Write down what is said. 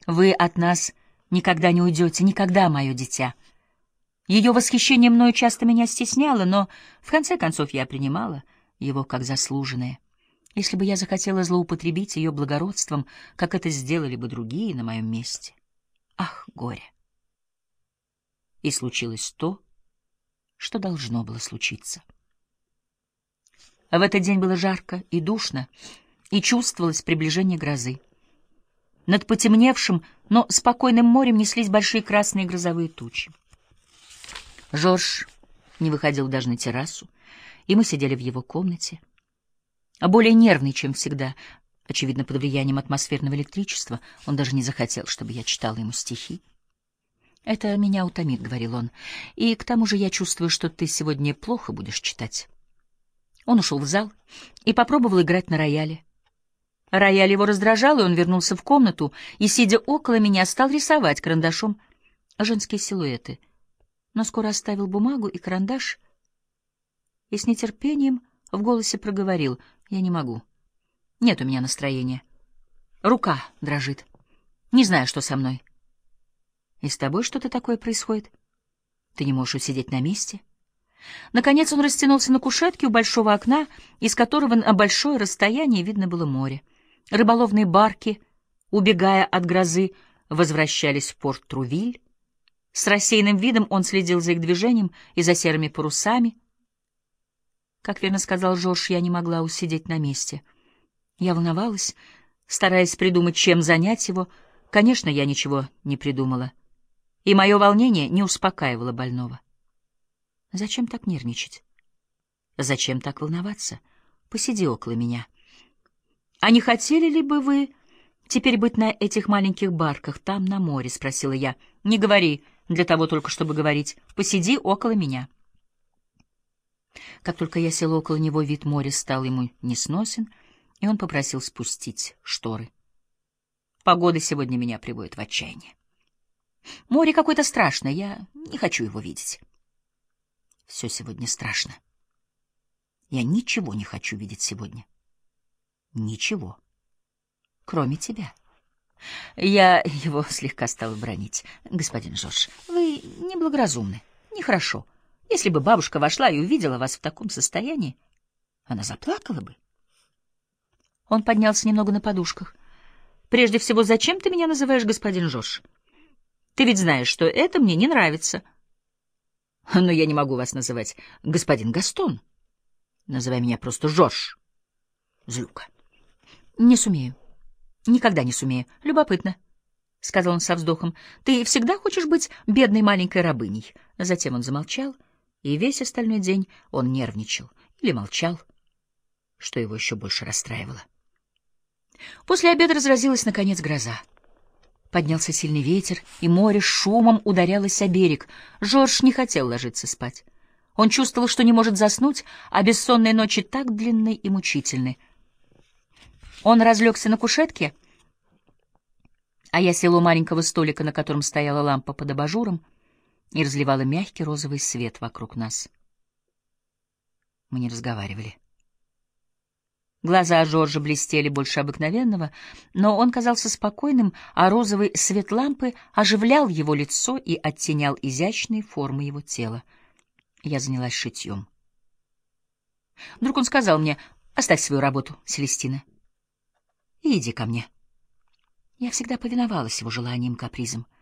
Вы от нас никогда не уйдете, никогда, мое дитя. Ее восхищение мною часто меня стесняло, но в конце концов я принимала его как заслуженное. Если бы я захотела злоупотребить ее благородством, как это сделали бы другие на моем месте. Ах, горе! И случилось то, что должно было случиться. В этот день было жарко и душно, и чувствовалось приближение грозы. Над потемневшим, но спокойным морем неслись большие красные грозовые тучи. Жорж не выходил даже на террасу, и мы сидели в его комнате. Более нервный, чем всегда, очевидно, под влиянием атмосферного электричества, он даже не захотел, чтобы я читала ему стихи. «Это меня утомит», — говорил он, — «и к тому же я чувствую, что ты сегодня плохо будешь читать». Он ушел в зал и попробовал играть на рояле. Рояль его раздражал, и он вернулся в комнату и, сидя около меня, стал рисовать карандашом женские силуэты. Но скоро оставил бумагу и карандаш и с нетерпением в голосе проговорил: «Я не могу. Нет у меня настроения. Рука дрожит. Не знаю, что со мной». «И с тобой что-то такое происходит? Ты не можешь усидеть на месте?» Наконец он растянулся на кушетке у большого окна, из которого на большое расстояние видно было море. Рыболовные барки, убегая от грозы, возвращались в порт Трувиль. С рассеянным видом он следил за их движением и за серыми парусами. Как верно сказал Жорж, я не могла усидеть на месте. Я волновалась, стараясь придумать, чем занять его. Конечно, я ничего не придумала, и мое волнение не успокаивало больного. Зачем так нервничать? Зачем так волноваться? Посиди около меня. А не хотели ли бы вы теперь быть на этих маленьких барках там, на море? — спросила я. Не говори для того только, чтобы говорить. Посиди около меня. Как только я села около него, вид моря стал ему несносен, и он попросил спустить шторы. Погода сегодня меня приводит в отчаяние. Море какое-то страшное, я не хочу его видеть. Все сегодня страшно. Я ничего не хочу видеть сегодня. Ничего. Кроме тебя. Я его слегка стала бранить. Господин Жорж, вы неблагоразумны, нехорошо. Если бы бабушка вошла и увидела вас в таком состоянии, она заплакала бы. Он поднялся немного на подушках. Прежде всего, зачем ты меня называешь господин Жорж? Ты ведь знаешь, что это мне не нравится. Но я не могу вас называть господин Гастон. Называй меня просто Жорж. Злюка. Не сумею. Никогда не сумею. Любопытно, — сказал он со вздохом. Ты всегда хочешь быть бедной маленькой рабыней? Затем он замолчал, и весь остальной день он нервничал или молчал, что его еще больше расстраивало. После обеда разразилась, наконец, гроза. Поднялся сильный ветер, и море шумом ударялось о берег. Жорж не хотел ложиться спать. Он чувствовал, что не может заснуть, а бессонные ночи так длинны и мучительны. Он разлегся на кушетке, а я села у маленького столика, на котором стояла лампа под абажуром, и разливала мягкий розовый свет вокруг нас. Мы не разговаривали. Глаза Жоржа блестели больше обыкновенного, но он казался спокойным, а розовый свет лампы оживлял его лицо и оттенял изящные формы его тела. Я занялась шитьем. Вдруг он сказал мне: «Оставь свою работу, Селестина, и иди ко мне». Я всегда повиновалась его желаниям, капризам.